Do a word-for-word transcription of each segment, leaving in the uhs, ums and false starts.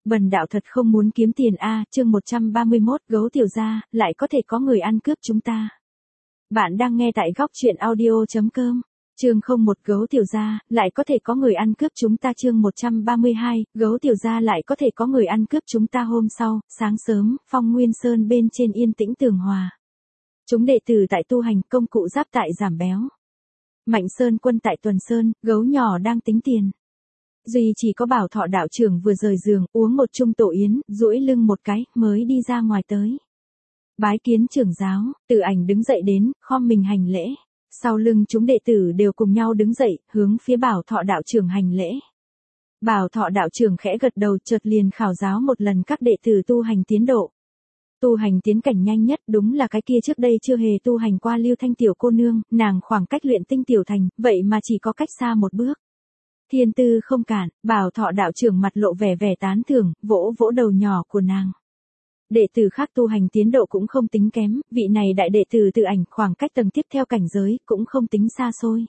Bần đạo thật không muốn kiếm tiền a, chương một trăm ba mươi mốt, gấu tiểu gia, lại có thể có người ăn cướp chúng ta. Bạn đang nghe tại góc truyện audio chấm com. Chương không một, gấu tiểu gia, lại có thể có người ăn cướp chúng ta. Chương một trăm ba mươi hai, gấu tiểu gia, lại có thể có người ăn cướp chúng ta. Hôm sau, sáng sớm, Phong Nguyên Sơn bên trên yên tĩnh tường hòa. Chúng đệ tử tại tu hành, công cụ giáp tại giảm béo. Mạnh Sơn Quân tại tuần sơn, gấu nhỏ đang tính tiền. Duy chỉ có Bảo Thọ đạo trưởng vừa rời giường, uống một chung tổ yến, duỗi lưng một cái, mới đi ra ngoài tới. Bái kiến trưởng giáo, Từ Ảnh đứng dậy đến, khom mình hành lễ. Sau lưng chúng đệ tử đều cùng nhau đứng dậy, hướng phía Bảo Thọ đạo trưởng hành lễ. Bảo Thọ đạo trưởng khẽ gật đầu, chợt liền khảo giáo một lần các đệ tử tu hành tiến độ. Tu hành tiến cảnh nhanh nhất đúng là cái kia trước đây chưa hề tu hành qua Lưu Thanh tiểu cô nương, nàng khoảng cách luyện tinh tiểu thành, vậy mà chỉ có cách xa một bước. Thiên tư không cản, Bảo Thọ đạo trưởng mặt lộ vẻ vẻ tán thưởng, vỗ vỗ đầu nhỏ của nàng. Đệ tử khác tu hành tiến độ cũng không tính kém, vị này đại đệ tử Từ Ảnh khoảng cách tầng tiếp theo cảnh giới cũng không tính xa xôi.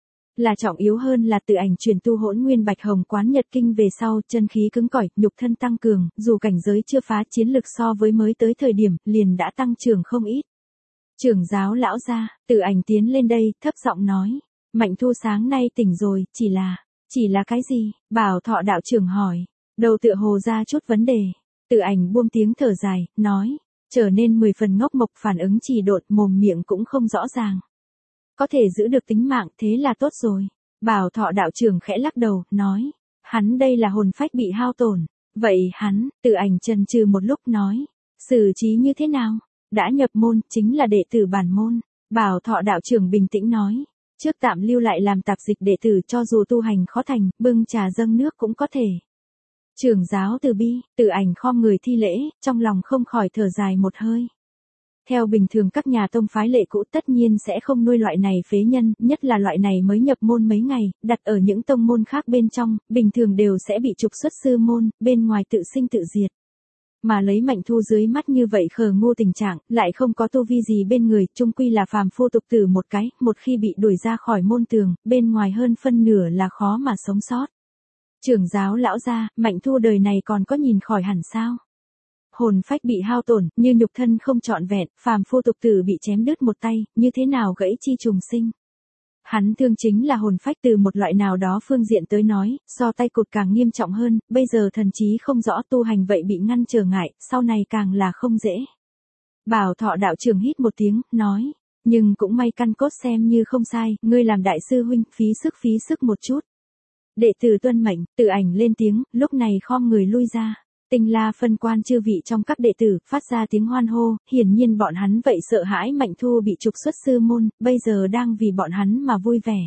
Là trọng yếu hơn là Từ Ảnh chuyển tu Hỗn Nguyên Bạch Hồng Quán Nhật Kinh về sau, chân khí cứng cỏi, nhục thân tăng cường, dù cảnh giới chưa phá, chiến lực so với mới tới thời điểm, liền đã tăng trưởng không ít. Trưởng giáo lão gia, Từ Ảnh tiến lên đây, thấp giọng nói, Mạnh Thu sáng nay tỉnh rồi, chỉ là, chỉ là cái gì? Bảo Thọ đạo trưởng hỏi, đầu tựa hồ ra chút vấn đề. Từ Ảnh buông tiếng thở dài, nói, trở nên mười phần ngốc mộc, phản ứng trì độn, mồm miệng cũng không rõ ràng. Có thể giữ được tính mạng, thế là tốt rồi. Bảo Thọ đạo trưởng khẽ lắc đầu, nói, hắn đây là hồn phách bị hao tổn. Vậy hắn, Từ Ảnh chần chừ một lúc nói, xử trí như thế nào? Đã nhập môn, chính là đệ tử bản môn. Bảo Thọ đạo trưởng bình tĩnh nói, trước tạm lưu lại làm tạp dịch đệ tử, cho dù tu hành khó thành, bưng trà dâng nước cũng có thể. Trưởng giáo từ bi, Từ Ảnh khom người thi lễ, trong lòng không khỏi thở dài một hơi. Theo bình thường các nhà tông phái lệ cũ tất nhiên sẽ không nuôi loại này phế nhân, nhất là loại này mới nhập môn mấy ngày, đặt ở những tông môn khác bên trong, bình thường đều sẽ bị trục xuất sư môn, bên ngoài tự sinh tự diệt. Mà lấy Mạnh Thu dưới mắt như vậy khờ ngu tình trạng, lại không có tu vi gì bên người, chung quy là phàm phu tục tử một cái, một khi bị đuổi ra khỏi môn tường, bên ngoài hơn phân nửa là khó mà sống sót. Trưởng giáo lão gia, Mạnh Thu đời này còn có nhìn khỏi hẳn sao? Hồn phách bị hao tổn, như nhục thân không trọn vẹn, phàm phu tục tử bị chém đứt một tay, như thế nào gãy chi trùng sinh? Hắn thương chính là hồn phách, từ một loại nào đó phương diện tới nói, so tay cụt càng nghiêm trọng hơn, bây giờ thần trí không rõ, tu hành vậy bị ngăn trở ngại, sau này càng là không dễ. Bảo Thọ đạo trưởng hít một tiếng, nói, nhưng cũng may căn cốt xem như không sai, ngươi làm đại sư huynh, phí sức phí sức một chút. Đệ tử tuân mệnh, Từ Ảnh lên tiếng, lúc này khom người lui ra. Tinh La phân quan chư vị trong các đệ tử, phát ra tiếng hoan hô, hiển nhiên bọn hắn vậy sợ hãi Mạnh Thu bị trục xuất sư môn, bây giờ đang vì bọn hắn mà vui vẻ.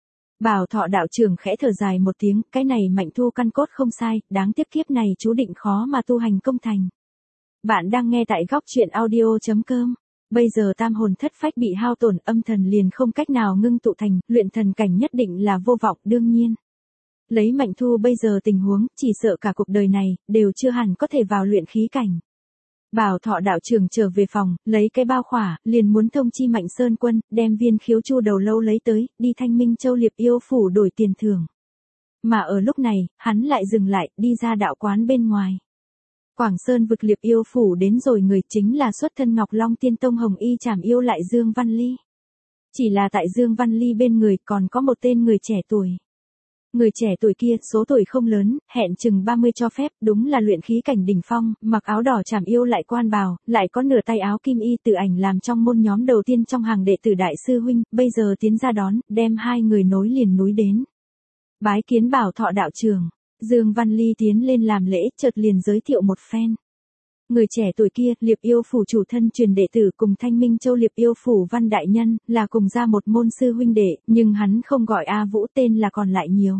Bảo Thọ đạo trưởng khẽ thở dài một tiếng, cái này Mạnh Thu căn cốt không sai, đáng tiếc kiếp này chú định khó mà tu hành công thành. Bạn đang nghe tại góc truyện audio chấm com. Bây giờ tam hồn thất phách bị hao tổn, âm thần liền không cách nào ngưng tụ thành, luyện thần cảnh nhất định là vô vọng, đương nhiên. Lấy Mạnh Thu bây giờ tình huống, chỉ sợ cả cuộc đời này, đều chưa hẳn có thể vào luyện khí cảnh. Bảo Thọ đạo trưởng trở về phòng, lấy cái bao khỏa, liền muốn thông chi Mạnh Sơn Quân, đem viên khiếu chu đầu lâu lấy tới, đi Thanh Minh Châu Liệp Yêu Phủ đổi tiền thưởng. Mà ở lúc này, hắn lại dừng lại, đi ra đạo quán bên ngoài. Quảng Sơn vực Liệp Yêu Phủ đến rồi, người chính là xuất thân Ngọc Long Tiên Tông Hồng Y Trảm Yêu lại Dương Văn Ly. Chỉ là tại Dương Văn Ly bên người còn có một tên người trẻ tuổi. Người trẻ tuổi kia, số tuổi không lớn, hẹn chừng ba mươi cho phép, đúng là luyện khí cảnh đỉnh phong, mặc áo đỏ Trảm Yêu lại quan bào, lại có nửa tay áo kim y. Từ Ảnh làm trong môn nhóm đầu tiên trong hàng đệ tử đại sư huynh, bây giờ tiến ra đón, đem hai người nối liền núi đến. Bái kiến Bảo Thọ đạo trưởng, Dương Văn Ly tiến lên làm lễ, chợt liền giới thiệu một phen. Người trẻ tuổi kia, Liệp Yêu Phủ chủ thân truyền đệ tử cùng Thanh Minh Châu Liệp Yêu Phủ Văn đại nhân, là cùng ra một môn sư huynh đệ, nhưng hắn không gọi A Vũ, tên là còn lại nhiều.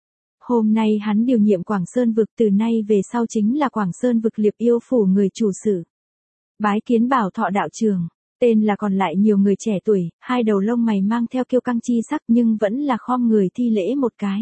Hôm nay hắn điều nhiệm Quảng Sơn vực, từ nay về sau chính là Quảng Sơn vực Liệp Yêu Phủ người chủ sự. Bái kiến Bảo Thọ đạo trưởng, tên là còn lại nhiều người trẻ tuổi, hai đầu lông mày mang theo kiêu căng chi sắc, nhưng vẫn là khom người thi lễ một cái.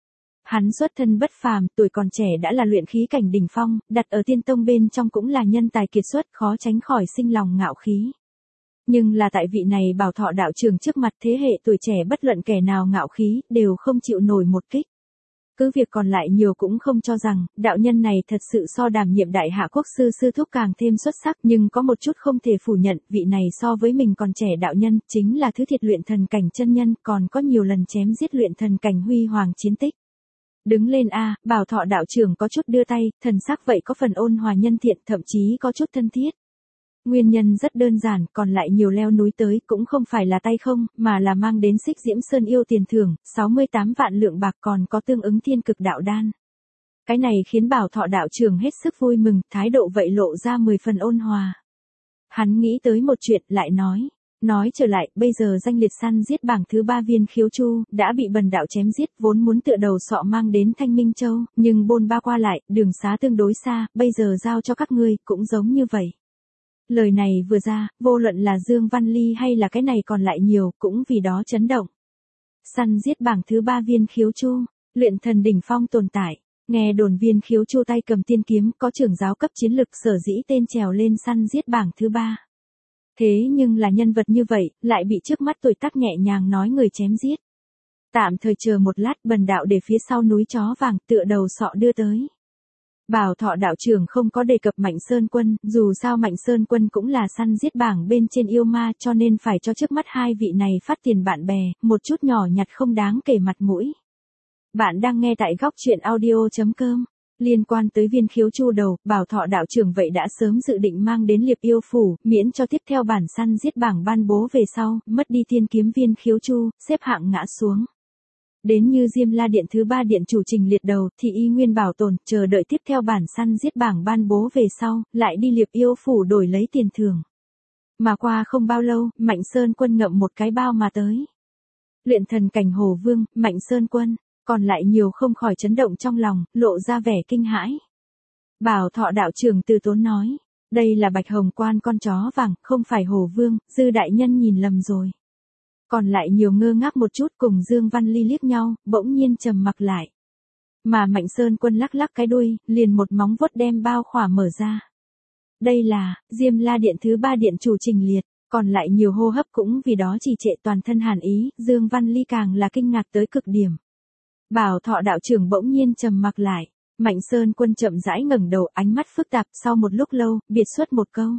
Hắn xuất thân bất phàm, tuổi còn trẻ đã là luyện khí cảnh đỉnh phong, đặt ở Tiên Tông bên trong cũng là nhân tài kiệt xuất, khó tránh khỏi sinh lòng ngạo khí. Nhưng là tại vị này Bảo Thọ đạo trưởng trước mặt, thế hệ tuổi trẻ bất luận kẻ nào ngạo khí, đều không chịu nổi một kích. Cứ việc còn lại nhiều cũng không cho rằng, đạo nhân này thật sự so đảm nhiệm đại hạ quốc sư sư thúc càng thêm xuất sắc, nhưng có một chút không thể phủ nhận, vị này so với mình còn trẻ đạo nhân, chính là thứ thiệt luyện thần cảnh chân nhân, còn có nhiều lần chém giết luyện thần cảnh huy hoàng chiến tích. Đứng lên a, Bảo Thọ đạo trưởng có chút đưa tay, thần sắc vậy có phần ôn hòa nhân thiện, thậm chí có chút thân thiết. Nguyên nhân rất đơn giản, còn lại nhiều leo núi tới cũng không phải là tay không, mà là mang đến Xích Diễm Sơn yêu tiền thưởng, sáu mươi tám vạn lượng bạc còn có tương ứng thiên cực đạo đan. Cái này khiến Bảo Thọ đạo trưởng hết sức vui mừng, thái độ vậy lộ ra mười phần ôn hòa. Hắn nghĩ tới một chuyện, lại nói. Nói trở lại, bây giờ danh liệt săn giết bảng thứ ba Viên Khiếu Chu, đã bị bần đạo chém giết, vốn muốn tựa đầu sọ mang đến Thanh Minh Châu, nhưng bôn ba qua lại, đường xá tương đối xa, bây giờ giao cho các ngươi, cũng giống như vậy. Lời này vừa ra, vô luận là Dương Văn Ly hay là cái này còn lại nhiều, cũng vì đó chấn động. Săn giết bảng thứ ba Viên Khiếu Chu, luyện thần đỉnh phong tồn tại, nghe đồn Viên Khiếu Chu tay cầm tiên kiếm, có trưởng giáo cấp chiến lực sở dĩ tên trèo lên săn giết bảng thứ ba. Thế nhưng là nhân vật như vậy, lại bị trước mắt tuổi tác nhẹ nhàng nói người chém giết. Tạm thời chờ một lát, bần đạo để phía sau núi chó vàng tựa đầu sọ đưa tới. Bảo Thọ đạo trưởng không có đề cập Mạnh Sơn Quân, dù sao Mạnh Sơn Quân cũng là săn giết bảng bên trên yêu ma, cho nên phải cho trước mắt hai vị này phát tiền bạn bè, một chút nhỏ nhặt không đáng kể mặt mũi. Bạn đang nghe tại góc truyện audio chấm com. Liên quan tới Viên Khiếu Chu đầu, Bảo Thọ đạo trưởng vậy đã sớm dự định mang đến Liệp Yêu Phủ, miễn cho tiếp theo bản săn giết bảng ban bố về sau, mất đi tiên kiếm Viên Khiếu Chu, xếp hạng ngã xuống. Đến như Diêm La Điện thứ ba điện chủ trình liệt đầu, thì y nguyên bảo tồn, chờ đợi tiếp theo bản săn giết bảng ban bố về sau, lại đi Liệp Yêu Phủ đổi lấy tiền thưởng. Mà qua không bao lâu, Mạnh Sơn Quân ngậm một cái bao mà tới. Luyện thần cảnh Hồ Vương, Mạnh Sơn Quân. Còn lại nhiều không khỏi chấn động trong lòng, lộ ra vẻ kinh hãi. Bảo Thọ đạo trưởng từ tốn nói, đây là Bạch Hồng Quan con chó vàng, không phải Hồ Vương, Dư đại nhân nhìn lầm rồi. Còn lại nhiều ngơ ngác một chút, cùng Dương Văn Ly liếc nhau, bỗng nhiên trầm mặc lại. Mà Mạnh Sơn Quân lắc lắc cái đuôi, liền một móng vuốt đem bao khỏa mở ra. Đây là Diêm La Điện thứ ba điện chủ trình liệt. Còn lại nhiều hô hấp cũng vì đó trì trệ, toàn thân hàn ý, Dương Văn Ly càng là kinh ngạc tới cực điểm. Bảo Thọ đạo trưởng bỗng nhiên trầm mặc lại, Mạnh Sơn Quân chậm rãi ngẩng đầu, ánh mắt phức tạp, sau một lúc lâu, biệt xuất một câu.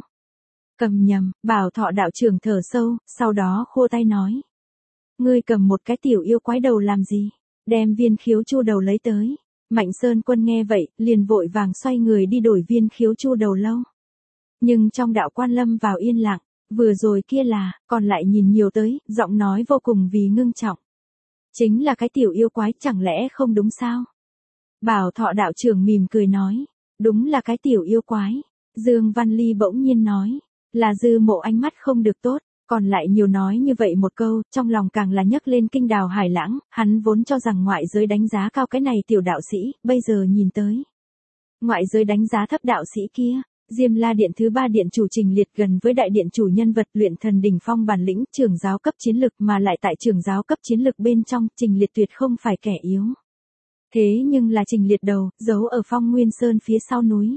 Cầm nhầm, Bảo Thọ đạo trưởng thở sâu, sau đó khô tay nói. Ngươi cầm một cái tiểu yêu quái đầu làm gì? Đem Viên Khiếu Chu đầu lấy tới. Mạnh Sơn Quân nghe vậy, liền vội vàng xoay người đi đổi Viên Khiếu Chu đầu lâu. Nhưng trong đạo quan lâm vào yên lặng, vừa rồi kia là, còn lại nhìn nhiều tới, giọng nói vô cùng vì ngưng trọng. Chính là cái tiểu yêu quái, chẳng lẽ không đúng sao? Bảo Thọ đạo trưởng mỉm cười nói, đúng là cái tiểu yêu quái. Dương Văn Ly bỗng nhiên nói, là Dư Mộ ánh mắt không được tốt, còn lại nhiều nói như vậy một câu, trong lòng càng là nhấc lên kinh đào hải lãng, hắn vốn cho rằng ngoại giới đánh giá cao cái này tiểu đạo sĩ, bây giờ nhìn tới. Ngoại giới đánh giá thấp đạo sĩ kia. Diêm La Điện thứ ba điện chủ trình liệt gần với đại điện chủ nhân vật luyện thần đỉnh phong bản lĩnh, trưởng giáo cấp chiến lực, mà lại tại trưởng giáo cấp chiến lực bên trong, trình liệt tuyệt không phải kẻ yếu. Thế nhưng là trình liệt đầu, giấu ở Phong Nguyên Sơn phía sau núi.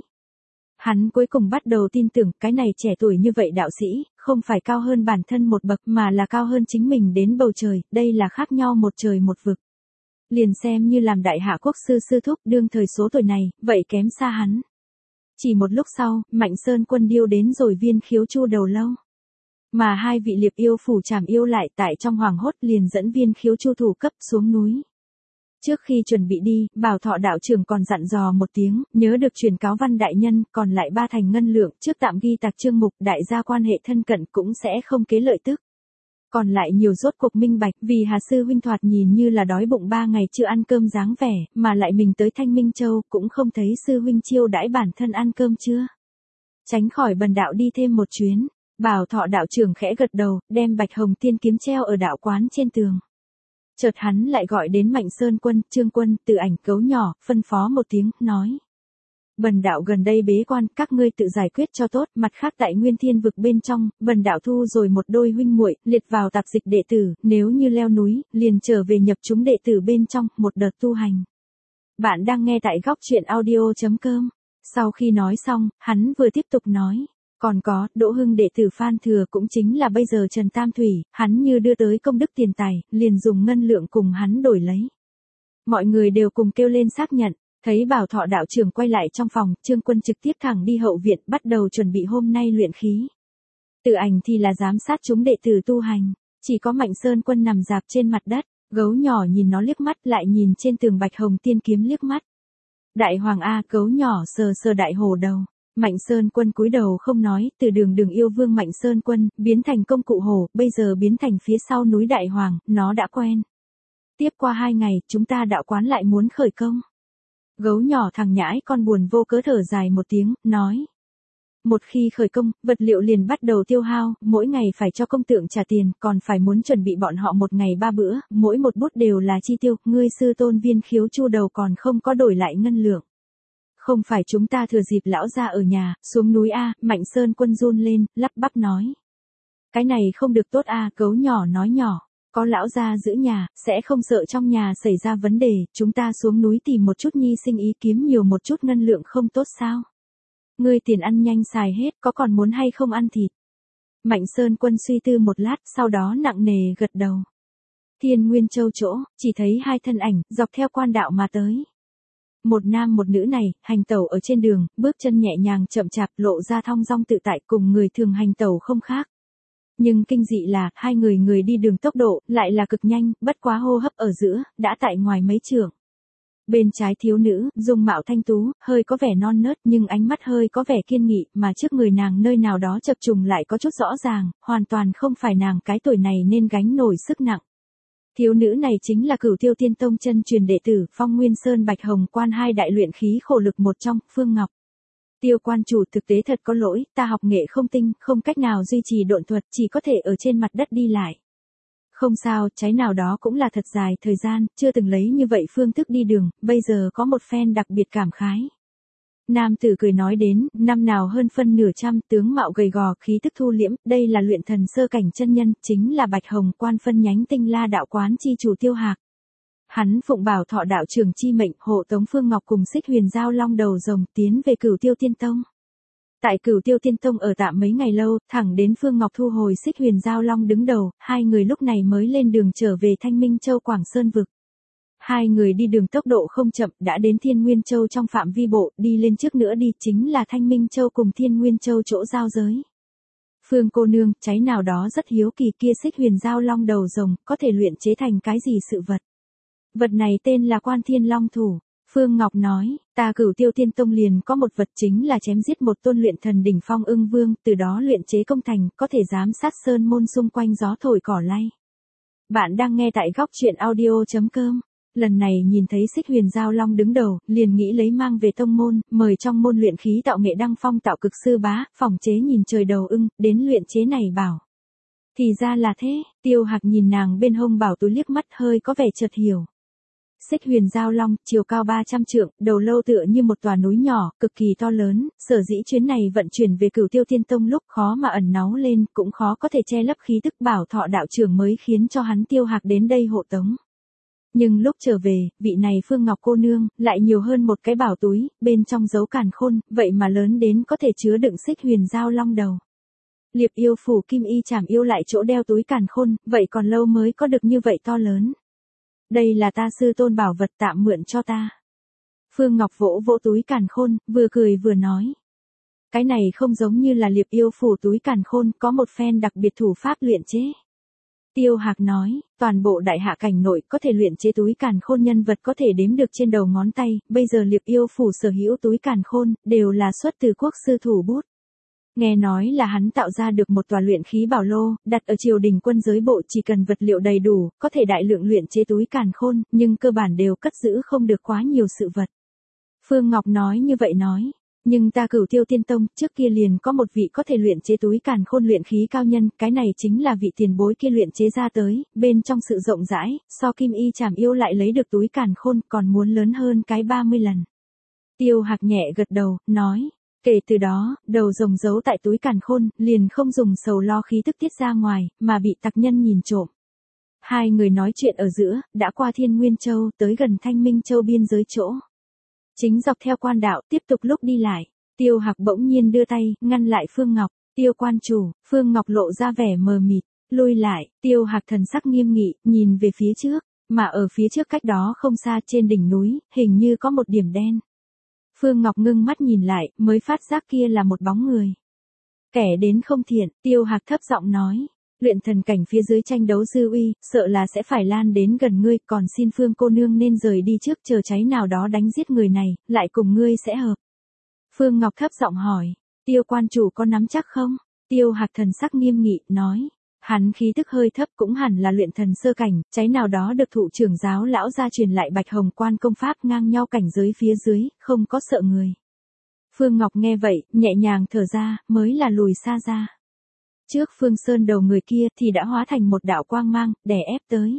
Hắn cuối cùng bắt đầu tin tưởng, cái này trẻ tuổi như vậy đạo sĩ, không phải cao hơn bản thân một bậc, mà là cao hơn chính mình đến bầu trời, đây là khác nhau một trời một vực. Liền xem như làm đại hạ quốc sư sư thúc đương thời số tuổi này, vậy kém xa hắn. Chỉ một lúc sau, Mạnh Sơn Quân điêu đến rồi Viên Khiếu Chu đầu lâu. Mà hai vị Liệp Yêu Phủ trảm yêu lại tại trong hoàng hốt liền dẫn Viên Khiếu Chu thủ cấp xuống núi. Trước khi chuẩn bị đi, Bảo Thọ đạo trưởng còn dặn dò một tiếng, nhớ được truyền cáo Văn đại nhân, còn lại ba thành ngân lượng, trước tạm ghi tạc chương mục, đại gia quan hệ thân cận cũng sẽ không kế lợi tức. Còn lại nhiều rốt cuộc minh bạch, vì Hà sư huynh thoạt nhìn như là đói bụng ba ngày chưa ăn cơm dáng vẻ, mà lại mình tới Thanh Minh Châu, cũng không thấy sư huynh chiêu đãi bản thân ăn cơm chưa. Tránh khỏi bần đạo đi thêm một chuyến, Bảo Thọ đạo trưởng khẽ gật đầu, đem Bạch Hồng tiên kiếm treo ở đạo quán trên tường. Chợt hắn lại gọi đến Mạnh Sơn Quân, Trương Quân, Từ Ảnh, Cấu Nhỏ, phân phó một tiếng, nói. Bần đạo gần đây bế quan, các ngươi tự giải quyết cho tốt, mặt khác tại Nguyên Thiên vực bên trong, bần đạo thu rồi một đôi huynh muội, liệt vào tạp dịch đệ tử, nếu như leo núi, liền trở về nhập chúng đệ tử bên trong, một đợt tu hành. Bạn đang nghe tại góc truyện audio chấm com. Sau khi nói xong, hắn vừa tiếp tục nói. Còn có, Đỗ Hưng đệ tử Phan Thừa cũng chính là bây giờ Trần Tam Thủy, hắn như đưa tới công đức tiền tài, liền dùng ngân lượng cùng hắn đổi lấy. Mọi người đều cùng kêu lên xác nhận. Thấy Bảo Thọ đạo trưởng quay lại trong phòng, Trương Quân trực tiếp thẳng đi hậu viện, bắt đầu chuẩn bị hôm nay luyện khí. Tự ảnh thì là giám sát chúng đệ tử tu hành, chỉ có Mạnh Sơn Quân nằm dạp trên mặt đất, gấu nhỏ nhìn nó liếc mắt, lại nhìn trên tường Bạch Hồng Tiên kiếm liếc mắt. Đại hoàng a, gấu nhỏ sờ sờ đại hổ đầu. Mạnh Sơn Quân cúi đầu không nói, từ đường đường yêu vương Mạnh Sơn Quân, biến thành công cụ hổ, bây giờ biến thành phía sau núi đại hoàng, nó đã quen. Tiếp qua hai ngày, chúng ta đạo quán lại muốn khởi công. Gấu nhỏ thằng nhãi con buồn vô cớ thở dài một tiếng, nói. Một khi khởi công, vật liệu liền bắt đầu tiêu hao, mỗi ngày phải cho công tượng trả tiền, còn phải muốn chuẩn bị bọn họ một ngày ba bữa, mỗi một bút đều là chi tiêu, ngươi sư tôn Viên Khiếu chu đầu còn không có đổi lại ngân lượng. Không phải chúng ta thừa dịp lão gia ở nhà, xuống núi A, Mạnh Sơn Quân run lên, lắp bắp nói. Cái này không được tốt A, gấu nhỏ nói nhỏ. Có lão gia giữ nhà, sẽ không sợ trong nhà xảy ra vấn đề, chúng ta xuống núi tìm một chút nhi sinh ý kiếm nhiều một chút ngân lượng không tốt sao? Ngươi tiền ăn nhanh xài hết, có còn muốn hay không ăn thịt? Mạnh Sơn Quân suy tư một lát, sau đó nặng nề gật đầu. Thiên Nguyên Châu chỗ, chỉ thấy hai thân ảnh, dọc theo quan đạo mà tới. Một nam một nữ này, hành tẩu ở trên đường, bước chân nhẹ nhàng chậm chạp, lộ ra thong dong tự tại, cùng người thường hành tẩu không khác. Nhưng kinh dị là, hai người người đi đường tốc độ, lại là cực nhanh, bất quá hô hấp ở giữa, đã tại ngoài mấy trượng. Bên trái thiếu nữ, dung mạo thanh tú, hơi có vẻ non nớt nhưng ánh mắt hơi có vẻ kiên nghị, mà trước người nàng nơi nào đó chập trùng lại có chút rõ ràng, hoàn toàn không phải nàng cái tuổi này nên gánh nổi sức nặng. Thiếu nữ này chính là Cửu Tiêu Tiên Tông chân truyền đệ tử, Phong Nguyên Sơn Bạch Hồng Quan hai đại luyện khí khổ lực một trong, Phương Ngọc. Tiêu quan chủ thực tế thật có lỗi, ta học nghệ không tinh, không cách nào duy trì độn thuật, chỉ có thể ở trên mặt đất đi lại. Không sao, trái nào đó cũng là thật dài thời gian, chưa từng lấy như vậy phương thức đi đường, bây giờ có một phen đặc biệt cảm khái. Nam tử cười nói đến, năm nào hơn phân nửa trăm, tướng mạo gầy gò, khí tức thu liễm, đây là luyện thần sơ cảnh chân nhân, chính là Bạch Hồng Quan phân nhánh Tinh La đạo quán chi chủ Tiêu Hạc. Hắn phụng Bảo Thọ đạo trưởng chi mệnh, hộ tống Phương Ngọc cùng Xích Huyền Giao Long đầu rồng tiến về Cửu Tiêu Tiên Tông. Tại Cửu Tiêu Tiên Tông ở tạm mấy ngày lâu, thẳng đến Phương Ngọc thu hồi Xích Huyền Giao Long đứng đầu, hai người lúc này mới lên đường trở về Thanh Minh Châu Quảng Sơn vực. Hai người đi đường tốc độ không chậm, đã đến Thiên Nguyên Châu trong phạm vi bộ, đi lên trước nữa đi chính là Thanh Minh Châu cùng Thiên Nguyên Châu chỗ giao giới. Phương cô nương, trái nào đó rất hiếu kỳ, kia Xích Huyền Giao Long đầu rồng, có thể luyện chế thành cái gì sự vật? Vật này tên là Quan Thiên Long Thủ. Phương Ngọc nói, ta Cửu Tiêu Tiên Tông liền có một vật chính là chém giết một tôn luyện thần đỉnh phong ưng vương, từ đó luyện chế công thành, có thể giám sát sơn môn xung quanh gió thổi cỏ lay. Bạn đang nghe tại góc truyện audio chấm com. Lần này nhìn thấy Xích Huyền Giao Long đứng đầu, liền nghĩ lấy mang về tông môn, mời trong môn luyện khí tạo nghệ đăng phong tạo cực sư bá, phòng chế nhìn trời đầu ưng, đến luyện chế này bảo. Thì ra là thế, Tiêu Hạc nhìn nàng bên hông bảo túi liếc mắt hơi có vẻ chợt hiểu. Xích Huyền Giao Long, chiều cao ba trăm trượng, đầu lâu tựa như một tòa núi nhỏ, cực kỳ to lớn, sở dĩ chuyến này vận chuyển về Cửu Tiêu Tiên Tông lúc khó mà ẩn náu lên, cũng khó có thể che lấp khí tức Bảo Thọ đạo trưởng mới khiến cho hắn Tiêu Hạc đến đây hộ tống. Nhưng lúc trở về, vị này Phương Ngọc cô nương, lại nhiều hơn một cái bảo túi, bên trong giấu càn khôn, vậy mà lớn đến có thể chứa đựng Xích Huyền Giao Long đầu. Liệp yêu phủ kim y chảm yêu lại chỗ đeo túi càn khôn, vậy còn lâu mới có được như vậy to lớn. Đây là ta sư tôn bảo vật tạm mượn cho ta. Phương Ngọc vỗ vỗ túi càn khôn, vừa cười vừa nói. Cái này không giống như là liệp yêu phủ túi càn khôn, có một phen đặc biệt thủ pháp luyện chế. Tiêu Hạc nói, toàn bộ đại hạ cảnh nội có thể luyện chế túi càn khôn nhân vật có thể đếm được trên đầu ngón tay, bây giờ liệp yêu phủ sở hữu túi càn khôn, đều là xuất từ quốc sư thủ bút. Nghe nói là hắn tạo ra được một tòa luyện khí bảo lô, đặt ở triều đình quân giới bộ chỉ cần vật liệu đầy đủ, có thể đại lượng luyện chế túi càn khôn, nhưng cơ bản đều cất giữ không được quá nhiều sự vật. Phương Ngọc nói như vậy nói, nhưng ta Cửu Tiêu Tiên Tông, trước kia liền có một vị có thể luyện chế túi càn khôn luyện khí cao nhân, cái này chính là vị tiền bối kia luyện chế ra tới, bên trong sự rộng rãi, so kim y chảm yêu lại lấy được túi càn khôn còn muốn lớn hơn cái ba mươi lần. Tiêu Hạc nhẹ gật đầu, nói. Kể từ đó, đầu rồng giấu tại túi càn khôn, liền không dùng sầu lo khí tức tiết ra ngoài, mà bị tặc nhân nhìn trộm. Hai người nói chuyện ở giữa, đã qua Thiên Nguyên Châu, tới gần Thanh Minh Châu biên giới chỗ. Chính dọc theo quan đạo, tiếp tục lúc đi lại, Tiêu Hạc bỗng nhiên đưa tay, ngăn lại Phương Ngọc, Tiêu quan chủ, Phương Ngọc lộ ra vẻ mờ mịt, lui lại, Tiêu Hạc thần sắc nghiêm nghị, nhìn về phía trước, Mà ở phía trước cách đó không xa trên đỉnh núi, hình như có một điểm đen. Phương Ngọc ngưng mắt nhìn lại, mới phát giác kia là một bóng người. Kẻ đến không thiện, Tiêu Hạc thấp giọng nói. Luyện thần cảnh phía dưới tranh đấu dư uy, sợ là sẽ phải lan đến gần ngươi, còn xin Phương cô nương nên rời đi trước, chờ cháy nào đó đánh giết người này, lại cùng ngươi sẽ hợp. Phương Ngọc thấp giọng hỏi, Tiêu quan chủ có nắm chắc không? Tiêu Hạc thần sắc nghiêm nghị, nói. Hắn khí tức hơi thấp cũng hẳn là luyện thần sơ cảnh, cháy nào đó được thụ trưởng giáo lão gia truyền lại Bạch Hồng Quan công pháp ngang nhau cảnh giới phía dưới, không có sợ người. Phương Ngọc nghe vậy, nhẹ nhàng thở ra, mới là lùi xa ra. Trước Phương Sơn đầu người kia thì đã hóa thành một đạo quang mang, đè ép tới.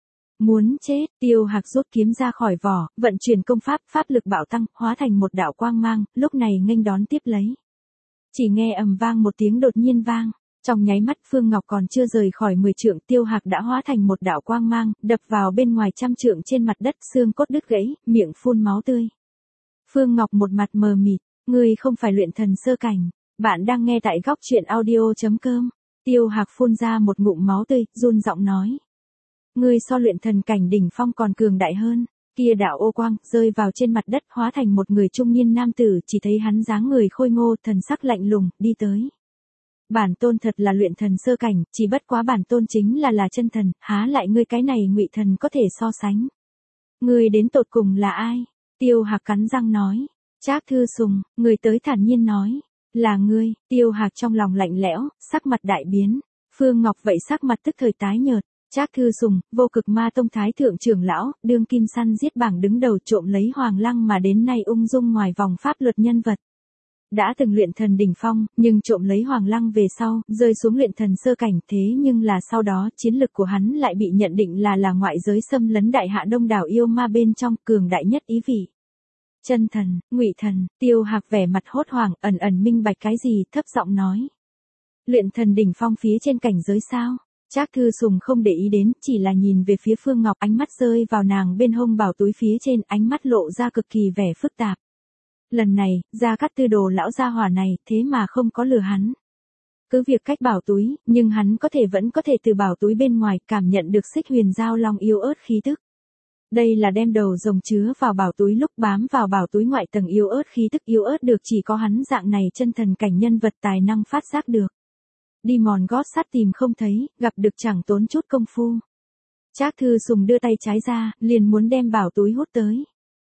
Muốn chết, Tiêu Hạc rút kiếm ra khỏi vỏ, vận chuyển công pháp, pháp lực bạo tăng, hóa thành một đạo quang mang, lúc này nghênh đón tiếp lấy. Chỉ nghe ầm vang một tiếng đột nhiên vang, trong nháy mắt Phương Ngọc còn chưa rời khỏi mười trượng, Tiêu Hạc đã hóa thành một đạo quang mang, đập vào bên ngoài trăm trượng trên mặt đất, xương cốt đứt gãy, miệng phun máu tươi. Phương Ngọc một mặt mờ mịt, ngươi không phải luyện thần sơ cảnh. Bạn đang nghe tại góc truyện audio chấm com. Tiêu Hạc phun ra một ngụm máu tươi, run giọng nói. Ngươi so luyện thần cảnh đỉnh phong còn cường đại hơn. Kia đạo ô quang, rơi vào trên mặt đất, hóa thành một người trung niên nam tử, chỉ thấy hắn dáng người khôi ngô, thần sắc lạnh lùng, đi tới. Bản tôn thật là luyện thần sơ cảnh, chỉ bất quá bản tôn chính là là chân thần, há lại ngươi cái này ngụy thần có thể so sánh. Ngươi đến tột cùng là ai? Tiêu Hạc cắn răng nói. Trác Thư Sùng, người tới thản nhiên nói. Là ngươi. Tiêu Hạc trong lòng lạnh lẽo, sắc mặt đại biến. Phương Ngọc vậy sắc mặt tức thời tái nhợt. Trác Thư Sùng, Vô Cực Ma Tông thái thượng trưởng lão, đương kim săn giết bảng đứng đầu, trộm lấy Hoàng Lăng mà đến nay ung dung ngoài vòng pháp luật nhân vật. Đã từng luyện thần đỉnh phong, nhưng trộm lấy Hoàng Lăng về sau, rơi xuống luyện thần sơ cảnh, thế nhưng là sau đó chiến lực của hắn lại bị nhận định là là ngoại giới xâm lấn đại hạ đông đảo yêu ma bên trong, cường đại nhất ý vị. Chân thần, ngụy thần, Tiêu Hạc vẻ mặt hốt hoảng, ẩn ẩn minh bạch cái gì, thấp giọng nói. Luyện thần đỉnh phong phía trên cảnh giới sao? Trác Thư Sùng không để ý đến, chỉ là nhìn về phía Phương Ngọc, ánh mắt rơi vào nàng bên hông bảo túi phía trên, ánh mắt lộ ra cực kỳ vẻ phức tạp. Lần này, Gia Cát Tư đồ lão gia hỏa này, thế mà không có lừa hắn. Cứ việc cách bảo túi, nhưng hắn có thể vẫn có thể từ bảo túi bên ngoài cảm nhận được xích huyền giao long yếu ớt khí tức. Đây là đem đầu rồng chứa vào bảo túi, lúc bám vào bảo túi ngoại tầng yếu ớt khí tức yếu ớt được chỉ có hắn dạng này chân thần cảnh nhân vật tài năng phát giác được. Đi mòn gót sắt tìm không thấy, gặp được chẳng tốn chút công phu. Trác Thư Sùng đưa tay trái ra, liền muốn đem bảo túi hút tới.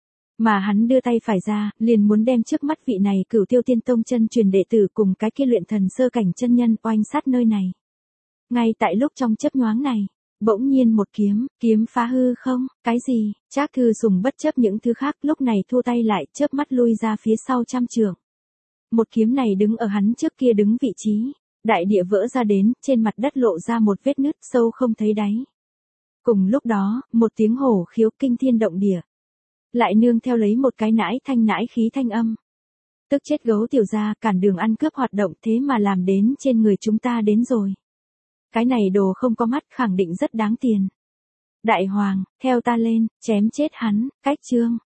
Mà hắn đưa tay phải ra, liền muốn đem trước mắt vị này Cửu Tiêu Tiên Tông chân truyền đệ tử cùng cái kia luyện thần sơ cảnh chân nhân oanh sát nơi này. Ngay tại lúc trong chớp nhoáng này, bỗng nhiên một kiếm, kiếm phá hư không, cái gì? Trác Thư Sùng bất chấp những thứ khác, lúc này thua tay lại, chớp mắt lui ra phía sau trăm trượng. Một kiếm này đứng ở hắn trước kia đứng vị trí, đại địa vỡ ra đến, trên mặt đất lộ ra một vết nứt sâu không thấy đáy. Cùng lúc đó, một tiếng hổ khiếu kinh thiên động địa. Lại nương theo lấy một cái nãi thanh nãi khí thanh âm. Tức chết gấu tiểu gia, cản đường ăn cướp hoạt động, thế mà làm đến trên người chúng ta đến rồi. Cái này đồ không có mắt, khẳng định rất đáng tiền. Đại hoàng, theo ta lên, chém chết hắn, cách chương.